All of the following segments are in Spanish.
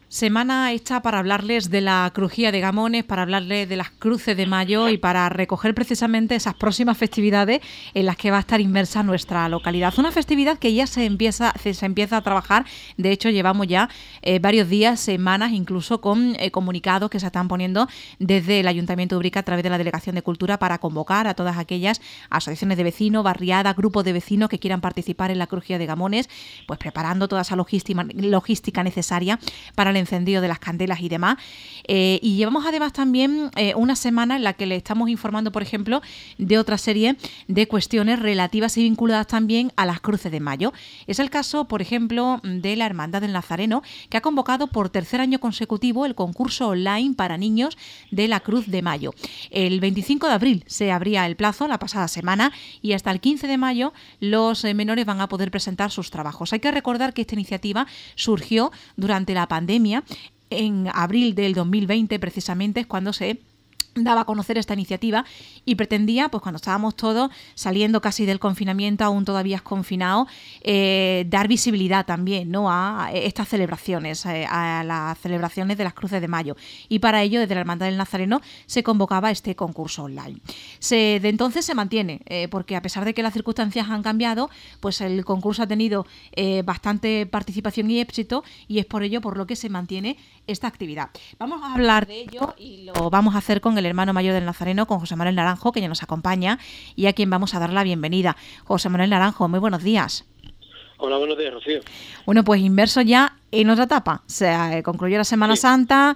Semana hecha para hablarles de la crujía de Gamones, para hablarles de las cruces de mayo y para recoger precisamente esas próximas festividades en las que va a estar inmersa nuestra localidad. Una festividad que ya se empieza a trabajar. De hecho, llevamos ya varios días, semanas, incluso con comunicados que se están poniendo desde el Ayuntamiento de Ubrique a través de la Delegación de Cultura para convocar a todas aquellas asociaciones de vecinos, barriadas, grupos de vecinos que quieran participar en la crujía de Gamones, pues preparando toda esa logística necesaria para el encendido de las candelas y demás. Y llevamos además también una semana en la que le estamos informando, por ejemplo, de otra serie de cuestiones relativas y vinculadas también a las cruces de mayo. Es el caso, por ejemplo, de la Hermandad del Nazareno, que ha convocado por tercer año consecutivo el concurso online para niños de la Cruz de Mayo. El 25 de abril se abría el plazo, la pasada semana, y hasta el 15 de mayo los menores van a poder presentar sus trabajos. Hay que recordar que esta iniciativa surgió durante la pandemia. En abril del 2020 precisamente es cuando se daba a conocer esta iniciativa y pretendía, pues cuando estábamos todos saliendo casi del confinamiento, aún todavía confinados, dar visibilidad también, ¿no?, a estas celebraciones, a las celebraciones de las cruces de mayo. Y para ello, desde la Hermandad del Nazareno se convocaba este concurso online. De entonces se mantiene, porque a pesar de que las circunstancias han cambiado, pues el concurso ha tenido bastante participación y éxito, y es por ello por lo que se mantiene esta actividad. Vamos a hablar de ello y lo vamos a hacer con el hermano mayor del Nazareno, con José Manuel Naranjo, que ya nos acompaña y a quien vamos a dar la bienvenida. José Manuel Naranjo, muy buenos días. Hola, buenos días, Rocío. Bueno, pues inmerso ya en otra etapa. Se concluyó la Semana Santa,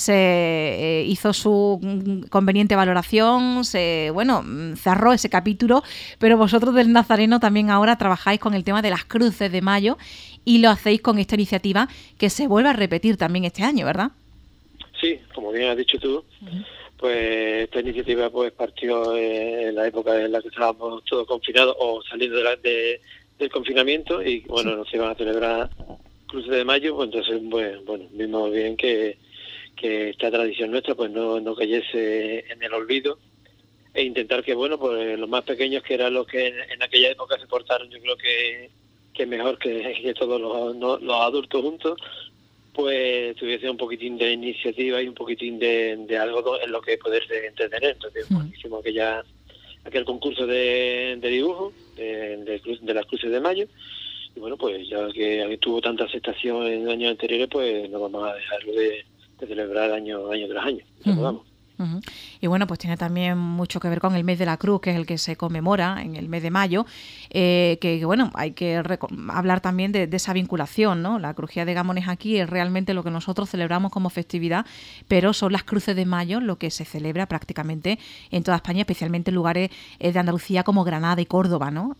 se hizo su conveniente valoración, cerró ese capítulo, pero vosotros del Nazareno también ahora trabajáis con el tema de las cruces de mayo y lo hacéis con esta iniciativa que se vuelve a repetir también este año, ¿verdad? Sí, como bien has dicho tú, pues esta iniciativa pues partió en la época en la que estábamos todos confinados o saliendo del confinamiento y bueno, nos iban a celebrar cruces de mayo, pues entonces bueno, vimos bien que esta tradición nuestra pues no cayese en el olvido e intentar que bueno, pues los más pequeños, que eran los que en aquella época se portaron, yo creo que mejor que todos los adultos juntos, pues tuviese un poquitín de iniciativa y un poquitín de algo en lo que poderse entretener. Entonces hicimos aquel concurso de dibujo de las cruces de mayo, y bueno, pues ya que tuvo tanta aceptación en años anteriores, pues no vamos a dejarlo de celebrar año tras año. Vamos. Y bueno, pues tiene también mucho que ver con el mes de la Cruz, que es el que se conmemora en el mes de mayo, que bueno, hay que hablar también de esa vinculación, ¿no? La crujía de Gamones aquí es realmente lo que nosotros celebramos como festividad, pero son las cruces de mayo lo que se celebra prácticamente en toda España, especialmente en lugares de Andalucía como Granada y Córdoba, ¿no?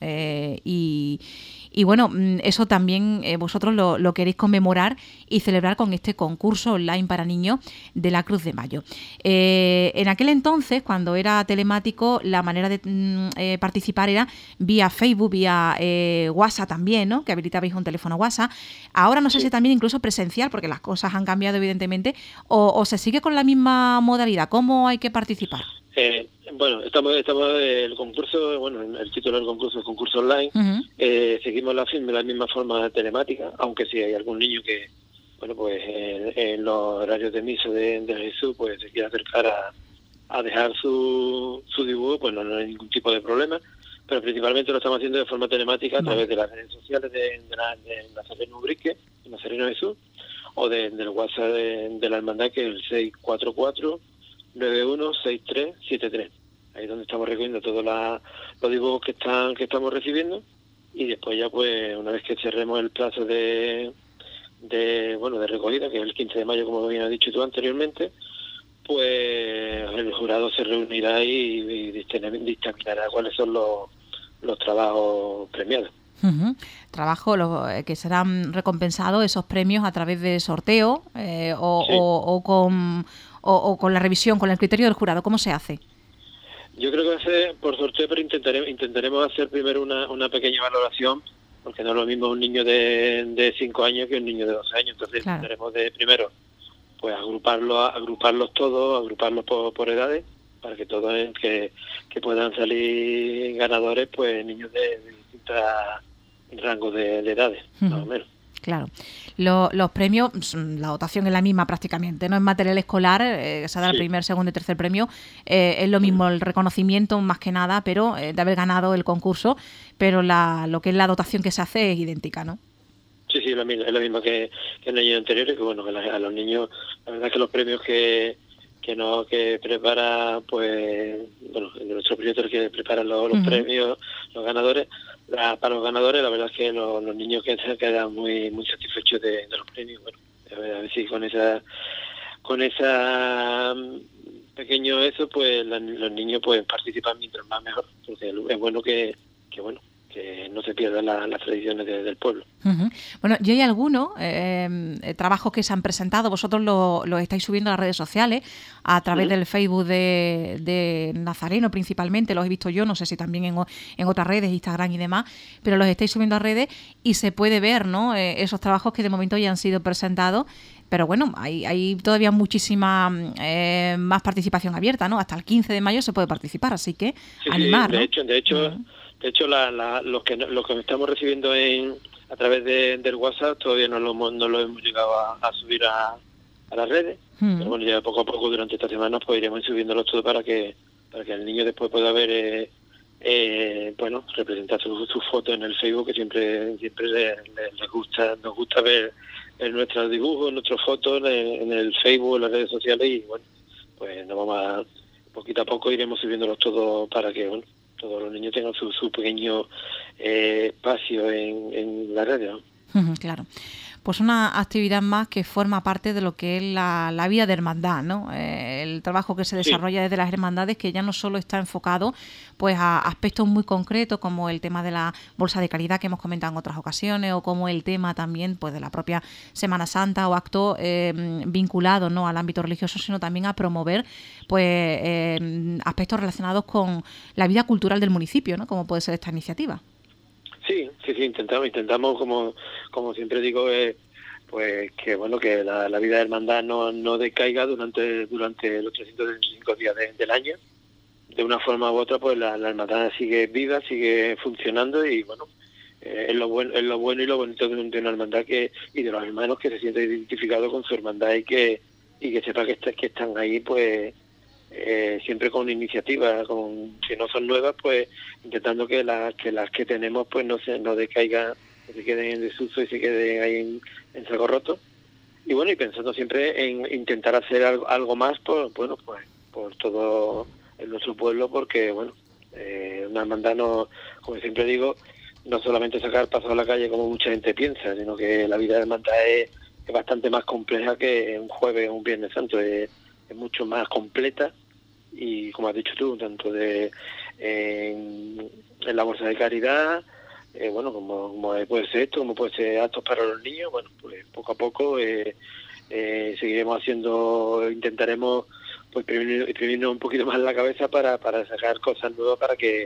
Y bueno, eso también vosotros lo queréis conmemorar y celebrar con este concurso online para niños de la Cruz de Mayo. En aquel entonces, cuando era telemático, la manera de participar era vía Facebook, vía WhatsApp también, ¿no?, que habilitabais un teléfono WhatsApp. Ahora no sé si también incluso presencial, porque las cosas han cambiado evidentemente, o se sigue con la misma modalidad. ¿Cómo hay que participar? Bueno, estamos el concurso, bueno, el título del concurso es concurso online. Seguimos la misma forma telemática, aunque sí hay algún niño que, bueno, pues en los horarios de misa de Jesús, pues se quiere acercar a dejar su dibujo, pues no hay ningún tipo de problema, pero principalmente lo estamos haciendo de forma telemática a través de las redes sociales de Nazareno Ubrique, de Nazareno Jesús, o del WhatsApp de la hermandad, que es el 644-916373. Ahí es donde estamos recogiendo todos los dibujos que estamos recibiendo, y después ya pues una vez que cerremos el plazo de recogida, que es el 15 de mayo, como bien has dicho tú anteriormente, pues el jurado se reunirá y dictaminará cuáles son los trabajos premiados. Trabajo que serán recompensados, esos premios, a través de sorteo o con la revisión, con el criterio del jurado. ¿Cómo se hace? Yo creo que va a ser por sorteo, pero intentaremos hacer primero una pequeña valoración, porque no es lo mismo un niño de 5 años que un niño de 12 años. Entonces intentaremos de primero pues agruparlos todos, agruparlos por edades, para que todos que puedan salir ganadores, pues niños de distintos rangos de edades, más o menos. Claro. Los premios, la dotación es la misma prácticamente, ¿no? Es material escolar, se da el primer, segundo y tercer premio. Es lo mismo el reconocimiento más que nada, pero de haber ganado el concurso, pero lo que es la dotación que se hace es idéntica, ¿no? Sí, es lo mismo que en años anteriores, que bueno, que a los niños, la verdad es que los premios que prepara, pues, bueno, nuestro proyecto que prepara los premios, los ganadores, para los ganadores, la verdad es que los niños quedan muy satisfechos de los premios. Bueno, a ver si con esa pequeño eso, pues los niños pueden participar mientras más mejor, porque es bueno que no se pierdan las tradiciones del pueblo. Uh-huh. Bueno, y hay algunos trabajos que se han presentado, vosotros los estáis subiendo a las redes sociales, a través del Facebook de Nazareno principalmente, los he visto yo, no sé si también en otras redes, Instagram y demás, pero los estáis subiendo a redes y se puede ver, ¿no? Esos trabajos que de momento ya han sido presentados, pero bueno, hay todavía muchísima más participación abierta, ¿no? Hasta el 15 de mayo se puede participar, así que animar, ¿no? De hecho, los que estamos recibiendo a través del WhatsApp todavía no lo hemos llegado a subir a las redes. Pero bueno, ya poco a poco durante esta semana pues iremos subiéndolos todo para que el niño después pueda ver, representar su foto en el Facebook, que siempre nos gusta ver nuestros dibujos, nuestras fotos en el Facebook, en las redes sociales, y bueno, pues poquito a poco iremos subiéndolos todos para que, bueno, todos los niños tengan su pequeño espacio en la red, ¿no? Claro. Pues una actividad más que forma parte de lo que es la vida de hermandad, ¿no? El trabajo que se desarrolla desde las hermandades, que ya no solo está enfocado pues a aspectos muy concretos como el tema de la bolsa de caridad que hemos comentado en otras ocasiones, o como el tema también pues de la propia Semana Santa o acto vinculado, ¿no?, al ámbito religioso, sino también a promover pues aspectos relacionados con la vida cultural del municipio, ¿no?, como puede ser esta iniciativa. Sí, intentamos como siempre digo, pues que bueno, que la vida de hermandad no decaiga durante los 365 días del año. De una forma u otra, pues la hermandad sigue viva, sigue funcionando, y bueno, es lo bueno y lo bonito de una hermandad y de los hermanos que se sienten identificados con su hermandad y que sepa que están ahí, pues siempre con iniciativas, si no son nuevas, pues intentando que las que tenemos pues no decaigan, no se queden en desuso y se queden ahí en saco roto. Y bueno, y pensando siempre en intentar hacer algo más por todo en nuestro pueblo, porque bueno, una hermandad, no, como siempre digo, no solamente sacar paso a la calle como mucha gente piensa, sino que la vida de hermandad es bastante más compleja que un jueves o un viernes santo, es mucho más completa. Y como has dicho tú, tanto en la bolsa de caridad, como puede ser esto, como puede ser actos para los niños, bueno, pues poco a poco seguiremos intentaremos pues primirnos un poquito más la cabeza para sacar cosas nuevas, para que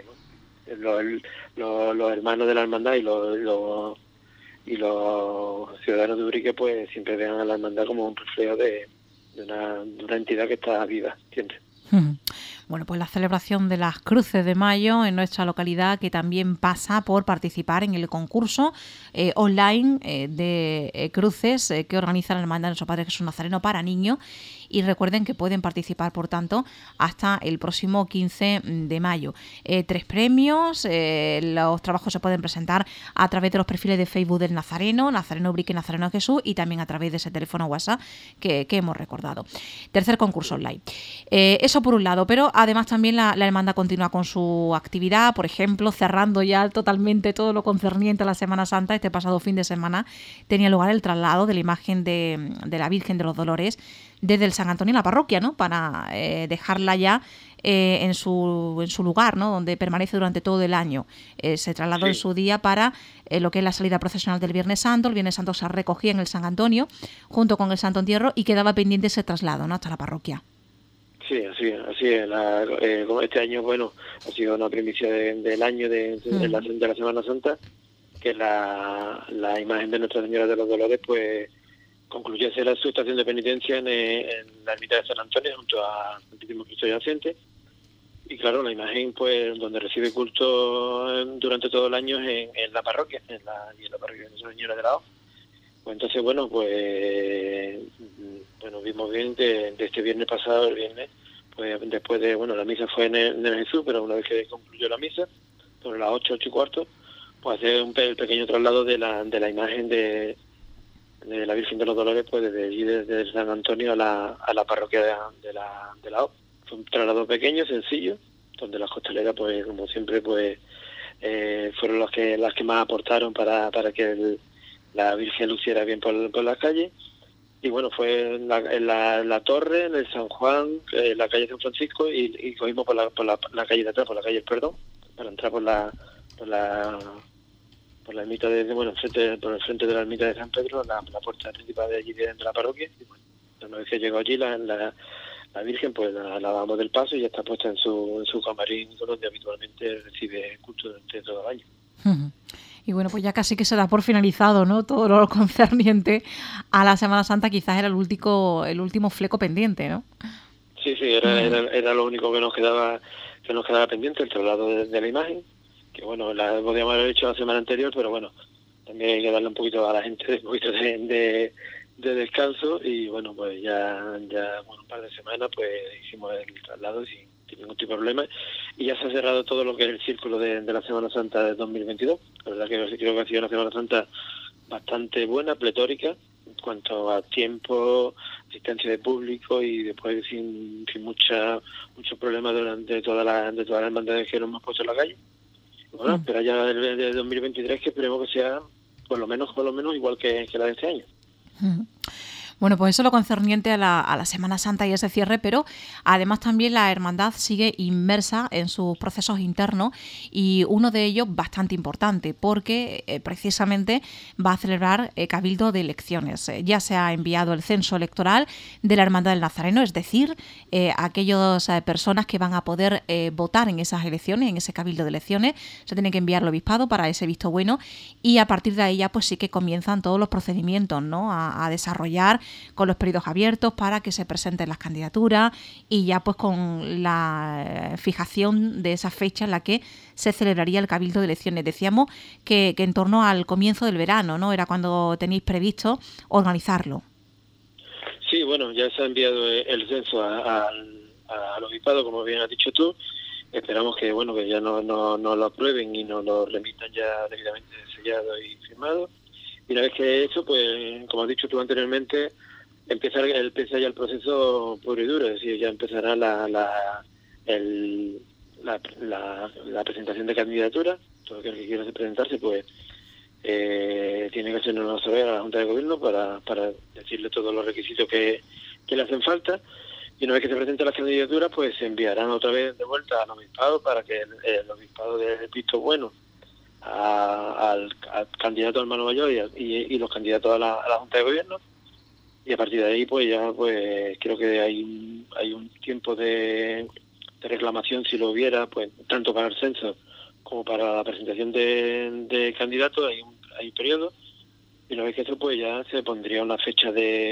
los hermanos de la hermandad y los ciudadanos de Ubrique pues siempre vean a la hermandad como un reflejo de una entidad que está viva siempre. Bueno, pues la celebración de las Cruces de Mayo en nuestra localidad, que también pasa por participar en el concurso online de cruces que organiza la Hermandad de Nuestro Padre Jesús Nazareno para niños. Y recuerden que pueden participar, por tanto, hasta el próximo 15 de mayo. 3 premios, los trabajos se pueden presentar a través de los perfiles de Facebook del Nazareno Ubrique, Nazareno Jesús, y también a través de ese teléfono WhatsApp que hemos recordado. Tercer concurso online. Eso por un lado, pero además también la hermandad continúa con su actividad, por ejemplo, cerrando ya totalmente todo lo concerniente a la Semana Santa. Este pasado fin de semana tenía lugar el traslado de la imagen de la Virgen de los Dolores desde el San Antonio a la parroquia, ¿no?, para dejarla ya en su lugar, ¿no?, donde permanece durante todo el año. Se trasladó en su día para lo que es la salida procesional del Viernes Santo. El Viernes Santo se recogía en el San Antonio junto con el Santo Entierro y quedaba pendiente ese traslado, ¿no?, hasta la parroquia. Sí, así es. Como este año, bueno, ha sido una primicia del año de la Semana Santa, que la imagen de Nuestra Señora de los Dolores pues concluyese su estación de penitencia en la ermita de San Antonio junto a Santísimo Cristo Yacente. Y claro, la imagen pues donde recibe culto durante todo el año es en la parroquia, en la parroquia de Nuestra Señora de la O. Pues entonces, bueno, vimos bien de este viernes pasado, el viernes, pues después de, la misa fue en el Jesús, pero una vez que concluyó la misa, sobre las 8:15, pues hacer el pequeño traslado de la imagen de la Virgen de los Dolores, pues desde allí, desde San Antonio a la parroquia de la O. Fue un traslado pequeño, sencillo, donde las costaleras, pues como siempre, pues fueron las que más aportaron para que la Virgen luciera bien por las calles. Y bueno, fue en la Torre, en el San Juan, en la calle San Francisco, y cogimos por la calle de atrás, por la calle El Perdón, para entrar por la ermita por el frente de la ermita de San Pedro, la puerta principal de allí de la parroquia. Y bueno, una vez que llegó allí la Virgen, pues la damos del paso y ya está puesta en su camarín, donde habitualmente recibe culto durante todo el año. Uh-huh. Y bueno, pues ya casi que se da por finalizado, ¿no? Todo lo concerniente a la Semana Santa, quizás era el último fleco pendiente, ¿no? Sí, era lo único que nos quedaba pendiente, el traslado de la imagen, que bueno, la podíamos haber hecho la semana anterior, pero bueno, también hay que darle un poquito a la gente, un poquito de descanso, y bueno, pues ya un par de semanas pues hicimos el traslado sin ningún tipo de problema, y ya se ha cerrado todo lo que es el círculo de la Semana Santa de 2022. La verdad que creo que ha sido una Semana Santa bastante buena, pletórica, en cuanto a tiempo, asistencia de público, y después sin muchos problemas durante todas las hermandades que nos hemos puesto en la calle. Bueno, pero ya de 2023, que esperemos que sea por lo menos igual que la de este año. Bueno, pues eso es lo concerniente a la Semana Santa y ese cierre, pero además también la hermandad sigue inmersa en sus procesos internos, y uno de ellos bastante importante, porque precisamente va a celebrar cabildo de elecciones. Ya se ha enviado el censo electoral de la Hermandad del Nazareno, es decir, aquellas personas que van a poder votar en esas elecciones, en ese cabildo de elecciones, se tienen que enviar al obispado para ese visto bueno, y a partir de ahí ya pues sí que comienzan todos los procedimientos, ¿no?, a desarrollar, con los periodos abiertos para que se presenten las candidaturas, y ya pues con la fijación de esa fecha en la que se celebraría el cabildo de elecciones. Decíamos que en torno al comienzo del verano, ¿no?, era cuando tenéis previsto organizarlo. Sí, bueno, ya se ha enviado el censo al obispado, como bien has dicho tú. Esperamos que ya no lo aprueben y nos lo remitan ya debidamente sellado y firmado. Y una vez que eso, pues, como has dicho tú anteriormente, empieza ya el proceso puro y duro, es decir, ya empezará la presentación de candidatura. Todo aquel que quiera presentarse, pues, tiene que hacernos una observación a la Junta de Gobierno para decirle todos los requisitos que le hacen falta. Y una vez que se presenten las candidaturas, pues se enviarán otra vez de vuelta al obispado para que el obispado dé el visto bueno al candidato al hermano mayor y los candidatos a la Junta de Gobierno, y a partir de ahí pues ya pues creo que hay un tiempo de reclamación, si lo hubiera, pues tanto para el censo como para la presentación de candidatos hay un periodo, y una vez que eso pues ya se pondría una fecha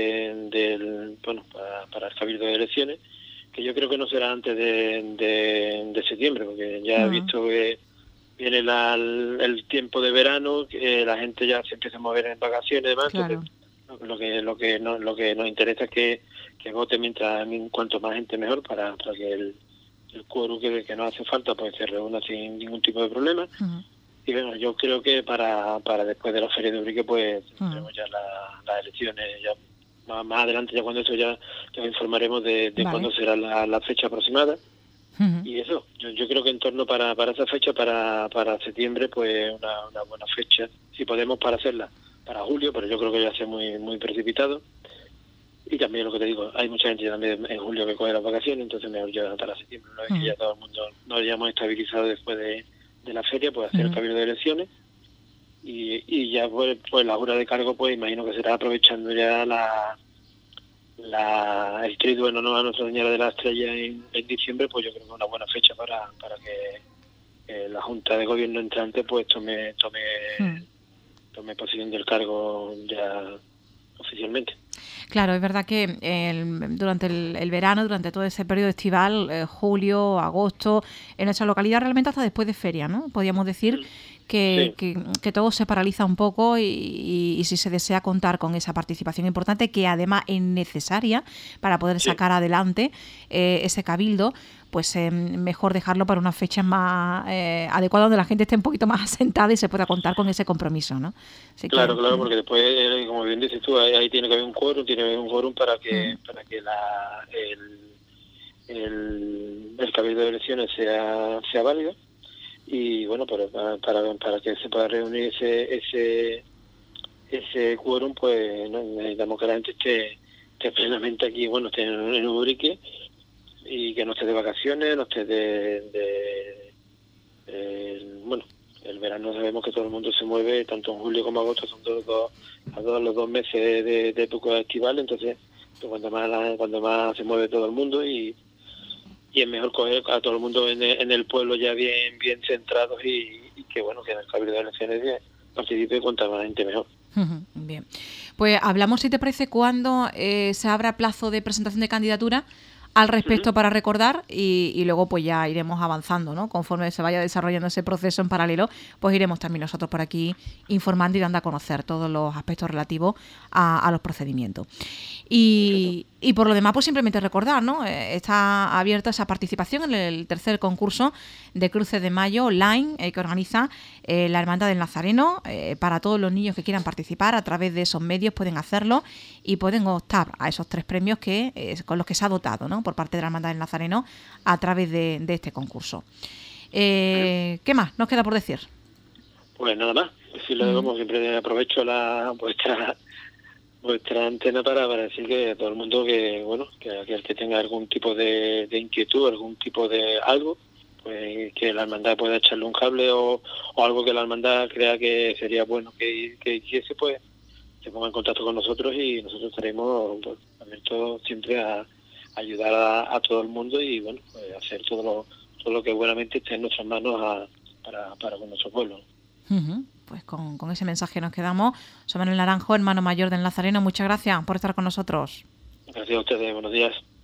para el cabildo de elecciones, que yo creo que no será antes de septiembre, porque ya he visto que viene el tiempo de verano, que la gente ya se empieza a mover en vacaciones y demás. Claro. Entonces, lo que nos interesa es que vote cuanto más gente mejor, para que el quórum que nos hace falta pues se reúna sin ningún tipo de problema. Uh-huh. Y bueno, yo creo que para después de la Feria de Ubrique pues tendremos ya las elecciones, ya más adelante, ya cuando eso ya informaremos de vale, cuándo será la fecha aproximada. Uh-huh. Y eso, yo creo que en torno para esa fecha, para septiembre, pues una buena fecha, si podemos, para hacerla para julio, pero yo creo que ya sea muy muy precipitado. Y también lo que te digo, hay mucha gente también en julio que coge las vacaciones, entonces mejor ya para septiembre, una vez que ya todo el mundo nos hayamos estabilizado después de la feria, pues hacer el cabildo de elecciones, y ya pues la jura de cargo, pues imagino que será aprovechando ya el triduo en honor a Nuestra Señora de la Estrella en diciembre, pues yo creo que es una buena fecha para que la Junta de Gobierno entrante pues tome posesión del cargo ya oficialmente. Claro, es verdad que durante el verano, durante todo ese periodo estival, julio, agosto, en nuestra localidad realmente hasta después de feria, ¿no? Podríamos decir que todo se paraliza un poco y si se desea contar con esa participación importante, que además es necesaria para poder sacar adelante ese cabildo, pues mejor dejarlo para unas fechas más adecuadas, donde la gente esté un poquito más asentada y se pueda contar con ese compromiso, ¿no? Así claro, porque después, como bien dices tú, ahí tiene que haber un quórum, para que el cabildo de elecciones sea válido, y bueno, para que se pueda reunir ese quórum, pues necesitamos que la gente esté plenamente aquí, esté en Ubrique, y que no esté de vacaciones, no esté el verano sabemos que todo el mundo se mueve, tanto en julio como agosto, son los 2 meses de época estival, entonces pues cuando más se mueve todo el mundo, y es mejor coger a todo el mundo en el pueblo ya bien centrados, y que que en el cabildo de elecciones participe cuanta más gente mejor. Bien, pues hablamos, si te parece, cuando se abra plazo de presentación de candidatura al respecto para recordar, y luego pues ya iremos avanzando, ¿no? Conforme se vaya desarrollando ese proceso en paralelo, pues iremos también nosotros por aquí informando y dando a conocer todos los aspectos relativos a los procedimientos. Y por lo demás, pues simplemente recordar, ¿no? Está abierta esa participación en el tercer concurso de Cruces de Mayo online que organiza la Hermandad del Nazareno. Para todos los niños que quieran participar, a través de esos medios pueden hacerlo y pueden optar a esos 3 premios con los que se ha dotado, ¿no? Por parte de la Hermandad del Nazareno a través de este concurso. ¿Qué más nos queda por decir? Pues nada más. Como siempre, aprovecho vuestra antena para decir que a todo el mundo que aquel que tenga algún tipo de inquietud, algún tipo de algo, pues que la hermandad pueda echarle un cable, o algo que la hermandad crea que sería bueno que hiciese, pues se ponga en contacto con nosotros, y nosotros estaremos abiertos siempre a ayudar a todo el mundo, y pues hacer todo lo que buenamente esté en nuestras manos para con nuestro pueblo. Pues con ese mensaje nos quedamos. Soy Manuel Naranjo, hermano mayor del Nazareno. Muchas gracias por estar con nosotros. Gracias a ustedes. Buenos días.